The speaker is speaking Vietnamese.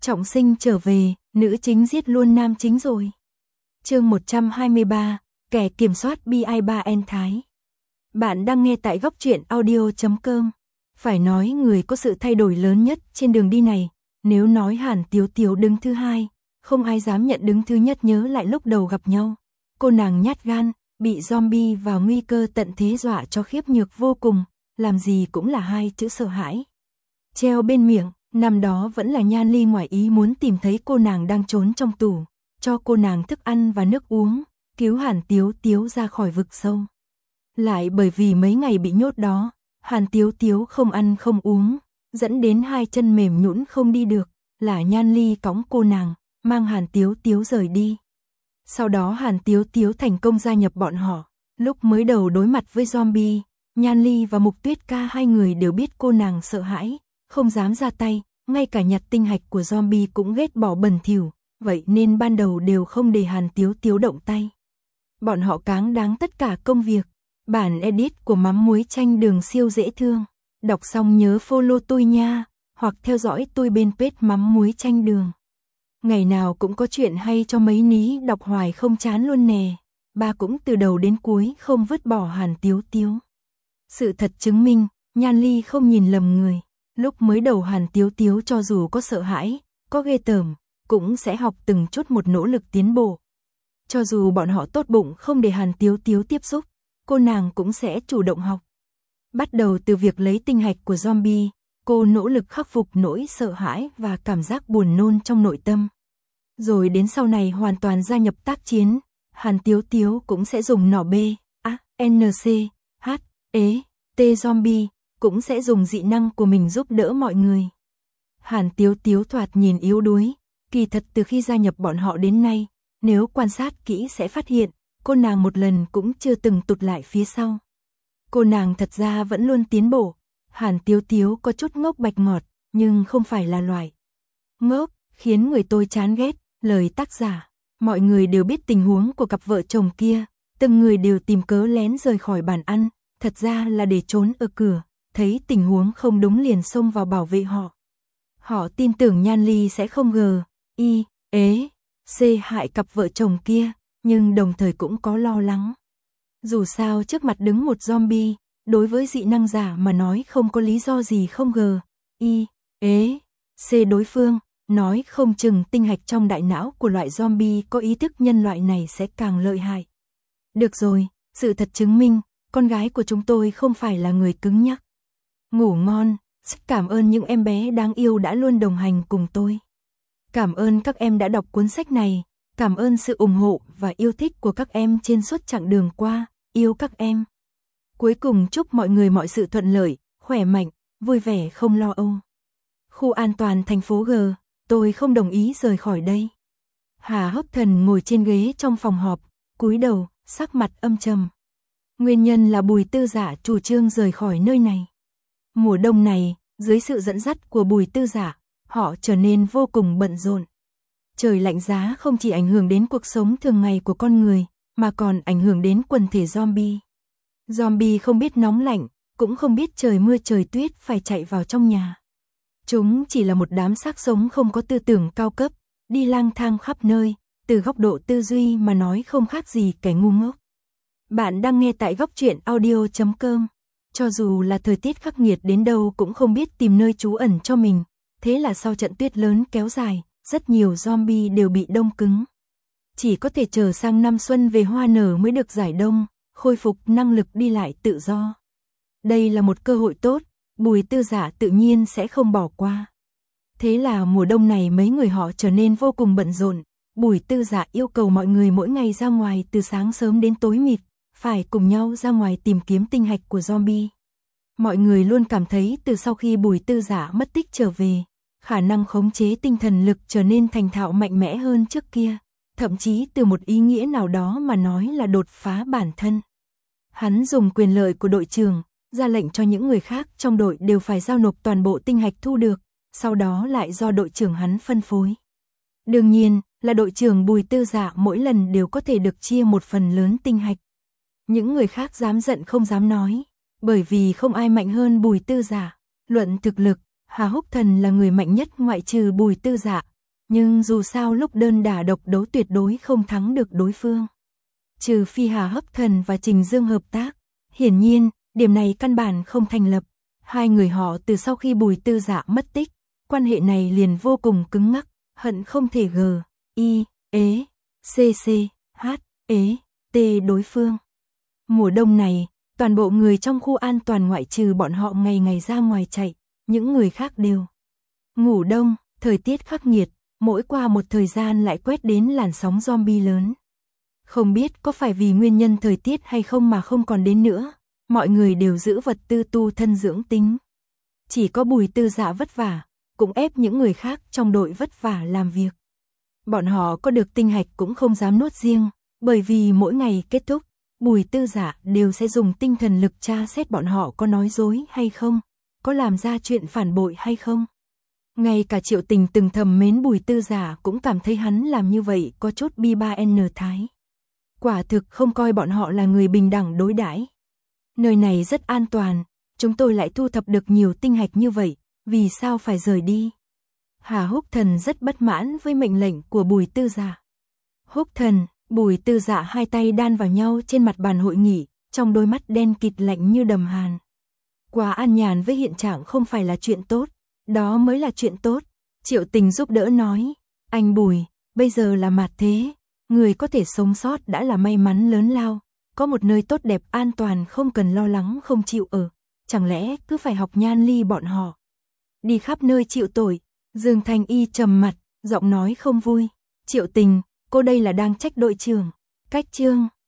Trọng sinh trở về, nữ chính giết luôn nam chính rồi. Chương 123, kẻ kiểm soát BI3N Thái. Bạn đang nghe tại góc truyện audio.com. Phải nói người có sự thay đổi lớn nhất trên đường đi này, nếu nói Hàn Tiếu Tiếu đứng thứ hai, không ai dám nhận đứng thứ nhất. Nhớ lại lúc đầu gặp nhau, cô nàng nhát gan, bị zombie vào nguy cơ tận thế dọa cho khiếp nhược vô cùng, làm gì cũng là hai chữ sợ hãi treo bên miệng. Năm đó vẫn là Nhan Ly ngoài ý muốn tìm thấy cô nàng đang trốn trong tủ, cho cô nàng thức ăn và nước uống, cứu Hàn Tiếu Tiếu ra khỏi vực sâu. Lại bởi vì mấy ngày bị nhốt đó, Hàn Tiếu Tiếu không ăn không uống, dẫn đến hai chân mềm nhũn không đi được, là Nhan Ly cõng cô nàng, mang Hàn Tiếu Tiếu rời đi. Sau đó Hàn Tiếu Tiếu thành công gia nhập bọn họ. Lúc mới đầu đối mặt với zombie, Nhan Ly và Mục Tuyết Ca hai người đều biết cô nàng sợ hãi, không dám ra tay, ngay cả nhặt tinh hạch của zombie cũng ghét bỏ bẩn thỉu, vậy nên ban đầu đều không để Hàn Tiếu Tiếu động tay. Bọn họ cáng đáng tất cả công việc. Bản edit của Mắm Muối Chanh Đường siêu dễ thương. Đọc xong nhớ follow tôi nha, hoặc theo dõi tôi bên page Mắm Muối Chanh Đường. Ngày nào cũng có chuyện hay cho mấy ní đọc hoài không chán luôn nè. Ba cũng từ đầu đến cuối không vứt bỏ Hàn Tiếu Tiếu. Sự thật chứng minh, Nhan Ly không nhìn lầm người. Lúc mới đầu Hàn Tiếu Tiếu cho dù có sợ hãi, có ghê tởm, cũng sẽ học từng chút một nỗ lực tiến bộ. Cho dù bọn họ tốt bụng không để Hàn Tiếu Tiếu tiếp xúc, cô nàng cũng sẽ chủ động học. Bắt đầu từ việc lấy tinh hạch của zombie, cô nỗ lực khắc phục nỗi sợ hãi và cảm giác buồn nôn trong nội tâm. Rồi đến sau này hoàn toàn gia nhập tác chiến, Hàn Tiếu Tiếu cũng sẽ dùng nỏ B, A, N, C, H, E, T zombie, cũng sẽ dùng dị năng của mình giúp đỡ mọi người. Hàn Tiếu Tiếu thoạt nhìn yếu đuối, kỳ thật từ khi gia nhập bọn họ đến nay, nếu quan sát kỹ sẽ phát hiện, cô nàng một lần cũng chưa từng tụt lại phía sau. Cô nàng thật ra vẫn luôn tiến bộ. Hàn Tiếu Tiếu có chút ngốc bạch ngọt, nhưng không phải là loại ngốc khiến người tôi chán ghét. Lời tác giả, mọi người đều biết tình huống của cặp vợ chồng kia, từng người đều tìm cớ lén rời khỏi bàn ăn, thật ra là để trốn ở cửa, thấy tình huống không đúng liền xông vào bảo vệ họ. Họ tin tưởng Nhan Ly sẽ không C hại cặp vợ chồng kia, nhưng đồng thời cũng có lo lắng. Dù sao trước mặt đứng một zombie, đối với dị năng giả mà nói không có lý do gì không C đối phương, nói không chừng tinh hạch trong đại não của loại zombie có ý thức nhân loại này sẽ càng lợi hại. Được rồi, sự thật chứng minh, con gái của chúng tôi không phải là người cứng nhắc. Ngủ ngon, cảm ơn những em bé đáng yêu đã luôn đồng hành cùng tôi. Cảm ơn các em đã đọc cuốn sách này, cảm ơn sự ủng hộ và yêu thích của các em trên suốt chặng đường qua, yêu các em. Cuối cùng chúc mọi người mọi sự thuận lợi, khỏe mạnh, vui vẻ không lo âu. Khu an toàn thành phố G, tôi không đồng ý rời khỏi đây. Hà Hốc Thần ngồi trên ghế trong phòng họp, cúi đầu, sắc mặt âm trầm. Nguyên nhân là Bùi Tư Dạ chủ trương rời khỏi nơi này. Mùa đông này, dưới sự dẫn dắt của Bùi Tư Dạ, họ trở nên vô cùng bận rộn. Trời lạnh giá không chỉ ảnh hưởng đến cuộc sống thường ngày của con người, mà còn ảnh hưởng đến quần thể zombie. Zombie không biết nóng lạnh, cũng không biết trời mưa trời tuyết phải chạy vào trong nhà. Chúng chỉ là một đám xác sống không có tư tưởng cao cấp, đi lang thang khắp nơi, từ góc độ tư duy mà nói không khác gì kẻ ngu ngốc. Bạn đang nghe tại góc truyện audio.com. Cho dù là thời tiết khắc nghiệt đến đâu cũng không biết tìm nơi trú ẩn cho mình, thế là sau trận tuyết lớn kéo dài, rất nhiều zombie đều bị đông cứng. Chỉ có thể chờ sang năm xuân về hoa nở mới được giải đông, khôi phục năng lực đi lại tự do. Đây là một cơ hội tốt, Bùi Tư Dạ tự nhiên sẽ không bỏ qua. Thế là mùa đông này mấy người họ trở nên vô cùng bận rộn. Bùi Tư Dạ yêu cầu mọi người mỗi ngày ra ngoài từ sáng sớm đến tối mịt, phải cùng nhau ra ngoài tìm kiếm tinh hạch của zombie. Mọi người luôn cảm thấy từ sau khi Bùi Tư Dạ mất tích trở về, khả năng khống chế tinh thần lực trở nên thành thạo mạnh mẽ hơn trước kia, thậm chí từ một ý nghĩa nào đó mà nói là đột phá bản thân. Hắn dùng quyền lợi của đội trưởng, ra lệnh cho những người khác trong đội đều phải giao nộp toàn bộ tinh hạch thu được, sau đó lại do đội trưởng hắn phân phối. Đương nhiên, là đội trưởng Bùi Tư Dạ mỗi lần đều có thể được chia một phần lớn tinh hạch. Những người khác dám giận không dám nói, bởi vì không ai mạnh hơn Bùi Tư Dạ. Luận thực lực, Hà Húc Thần là người mạnh nhất ngoại trừ Bùi Tư Dạ, Nhưng dù sao lúc đơn đả độc đấu tuyệt đối không thắng được đối phương. Trừ phi Hà Hấp Thần và Trình Dương hợp tác. Hiển nhiên, điểm này căn bản không thành lập. Hai người họ từ sau khi Bùi Tư Dạ mất tích, quan hệ này liền vô cùng cứng ngắc, hận không thể T đối phương. Mùa đông này, toàn bộ người trong khu an toàn ngoại trừ bọn họ ngày ngày ra ngoài chạy, những người khác đều ngủ đông, thời tiết khắc nghiệt, mỗi qua một thời gian lại quét đến làn sóng zombie lớn. Không biết có phải vì nguyên nhân thời tiết hay không mà không còn đến nữa, mọi người đều giữ vật tư tu thân dưỡng tính. Chỉ có Bùi Tư Dạ vất vả, cũng ép những người khác trong đội vất vả làm việc. Bọn họ có được tinh hạch cũng không dám nuốt riêng, bởi vì mỗi ngày kết thúc, Bùi Tư Dạ đều sẽ dùng tinh thần lực tra xét bọn họ có nói dối hay không, có làm ra chuyện phản bội hay không. Ngay cả Triệu Tình từng thầm mến Bùi Tư Dạ cũng cảm thấy hắn làm như vậy có chút bi-ba-n thái. Quả thực không coi bọn họ là người bình đẳng đối đãi. Nơi này rất an toàn, chúng tôi lại thu thập được nhiều tinh hạch như vậy, vì sao phải rời đi? Hà Húc Thần rất bất mãn với mệnh lệnh của Bùi Tư Dạ. Húc Thần, Bùi Tư Dạ hai tay đan vào nhau trên mặt bàn hội nghị, trong đôi mắt đen kịt lạnh như đầm hàn. Quá an nhàn với hiện trạng không phải là chuyện tốt, đó mới là chuyện tốt. Triệu Tình giúp đỡ nói, anh Bùi, bây giờ là mạt thế, người có thể sống sót đã là may mắn lớn lao, có một nơi tốt đẹp an toàn không cần lo lắng không chịu ở, chẳng lẽ cứ phải học Nhan Ly bọn họ. Đi khắp nơi chịu tội, Dương Thanh Y trầm mặt, giọng nói không vui, Triệu Tình, cô đây là đang trách đội trưởng, cách chương,